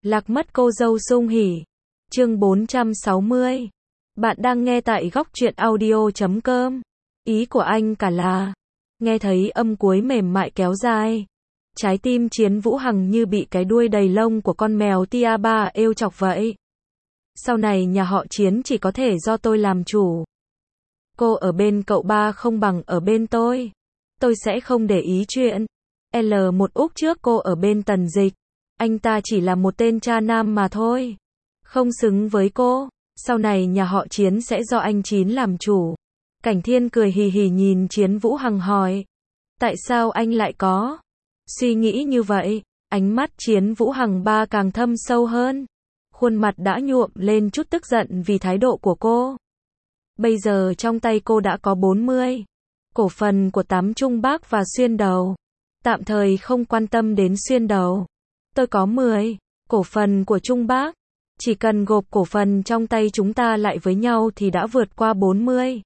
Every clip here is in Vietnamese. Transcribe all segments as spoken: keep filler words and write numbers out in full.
Lạc mất cô dâu sung hỉ. Chương bốn trăm sáu mươi. Bạn đang nghe tại góc truyện audio chấm com. Ý của anh cả là, nghe thấy âm cuối mềm mại kéo dài. Trái tim Chiến Vũ Hằng như bị cái đuôi đầy lông của con mèo tia ba êu chọc vậy. Sau này nhà họ Chiến chỉ có thể do tôi làm chủ. Cô ở bên cậu ba không bằng ở bên tôi. Tôi sẽ không để ý chuyện L một Úc trước cô ở bên Tần Dịch. Anh ta chỉ là một tên cha nam mà thôi. Không xứng với cô. Sau này nhà họ Chiến sẽ do anh Chín làm chủ. Cảnh Thiên cười hì hì nhìn Chiến Vũ Hằng hỏi. Tại sao anh lại có suy nghĩ như vậy? Ánh mắt Chiến Vũ Hằng ba càng thâm sâu hơn. Khuôn mặt đã nhuộm lên chút tức giận vì thái độ của cô. Bây giờ trong tay cô đã có bốn mươi cổ phần của Tám Trung Bác và Xuyên Đầu. Tạm thời không quan tâm đến Xuyên Đầu. Tôi có mười cổ phần của Trung Bác. Chỉ cần gộp cổ phần trong tay chúng ta lại với nhau thì đã vượt qua bốn mươi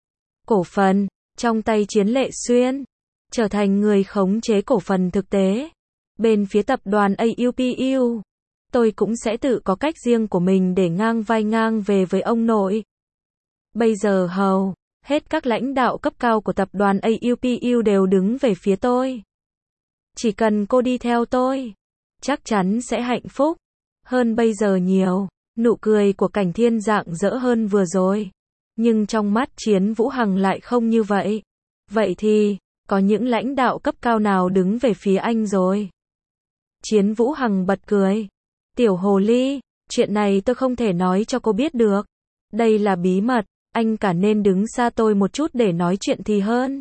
cổ phần trong tay Chiến Lệ Xuyên. Trở thành người khống chế cổ phần thực tế. Bên phía tập đoàn a u pê u, tôi cũng sẽ tự có cách riêng của mình để ngang vai ngang về với ông nội. Bây giờ hầu hết các lãnh đạo cấp cao của tập đoàn a u pê u đều đứng về phía tôi. Chỉ cần cô đi theo tôi, chắc chắn sẽ hạnh phúc hơn bây giờ nhiều. Nụ cười của Cảnh Thiên rạng rỡ hơn vừa rồi. Nhưng trong mắt Chiến Vũ Hằng lại không như vậy. Vậy thì, có những lãnh đạo cấp cao nào đứng về phía anh rồi? Chiến Vũ Hằng bật cười. Tiểu hồ ly, chuyện này tôi không thể nói cho cô biết được. Đây là bí mật, anh cả nên đứng xa tôi một chút để nói chuyện thì hơn.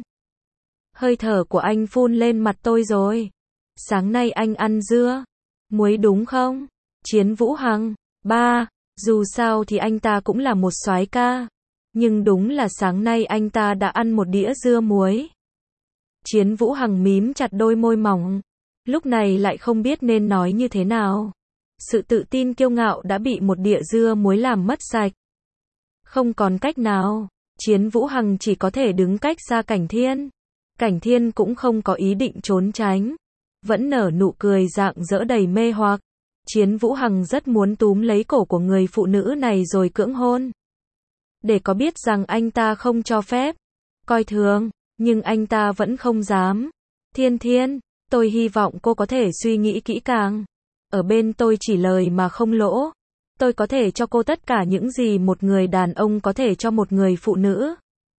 Hơi thở của anh phun lên mặt tôi rồi. Sáng nay anh ăn dưa muối đúng không? Chiến Vũ Hằng, ba, dù sao thì anh ta cũng là một soái ca. Nhưng đúng là sáng nay anh ta đã ăn một đĩa dưa muối. Chiến Vũ Hằng mím chặt đôi môi mỏng. Lúc này lại không biết nên nói như thế nào. Sự tự tin kiêu ngạo đã bị một đĩa dưa muối làm mất sạch. Không còn cách nào, Chiến Vũ Hằng chỉ có thể đứng cách xa Cảnh Thiên. Cảnh Thiên cũng không có ý định trốn tránh. Vẫn nở nụ cười rạng rỡ đầy mê hoặc. Chiến Vũ Hằng rất muốn túm lấy cổ của người phụ nữ này rồi cưỡng hôn. Để có biết rằng anh ta không cho phép, coi thường, nhưng anh ta vẫn không dám. Thiên Thiên, tôi hy vọng cô có thể suy nghĩ kỹ càng. Ở bên tôi chỉ lời mà không lỗ. Tôi có thể cho cô tất cả những gì một người đàn ông có thể cho một người phụ nữ.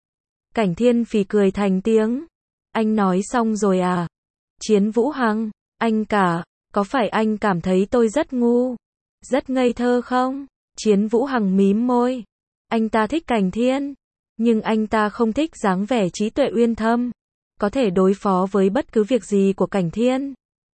Cảnh Thiên phì cười thành tiếng. Anh nói xong rồi à? Chiến Vũ Hằng, anh cả, có phải anh cảm thấy tôi rất ngu, rất ngây thơ không? Chiến Vũ Hằng mím môi. Anh ta thích Cảnh Thiên, nhưng anh ta không thích dáng vẻ trí tuệ uyên thâm, có thể đối phó với bất cứ việc gì của Cảnh Thiên.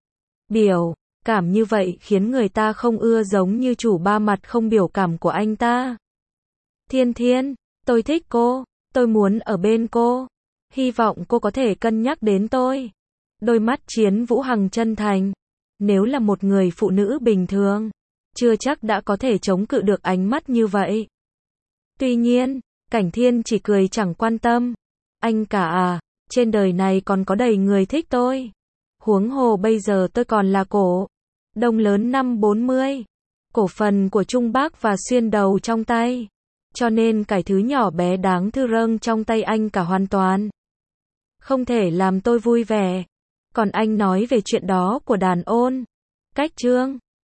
Biểu cảm như vậy khiến người ta không ưa, giống như chủ ba mặt không biểu cảm của anh ta. Thiên Thiên, tôi thích cô, tôi muốn ở bên cô. Hy vọng cô có thể cân nhắc đến tôi. Đôi mắt Chiến Vũ Hằng chân thành. Nếu là một người phụ nữ bình thường, chưa chắc đã có thể chống cự được ánh mắt như vậy. Tuy nhiên, Cảnh Thiên chỉ cười chẳng quan tâm. Anh cả à, trên đời này còn có đầy người thích tôi. Huống hồ bây giờ tôi còn là cổ đông lớn năm bốn mươi. Cổ phần của Trung Bác và Xuyên Đầu trong tay. Cho nên cái thứ nhỏ bé đáng thư râng trong tay anh cả hoàn toàn không thể làm tôi vui vẻ. Còn anh nói về chuyện đó của đàn ôn Cách Trương,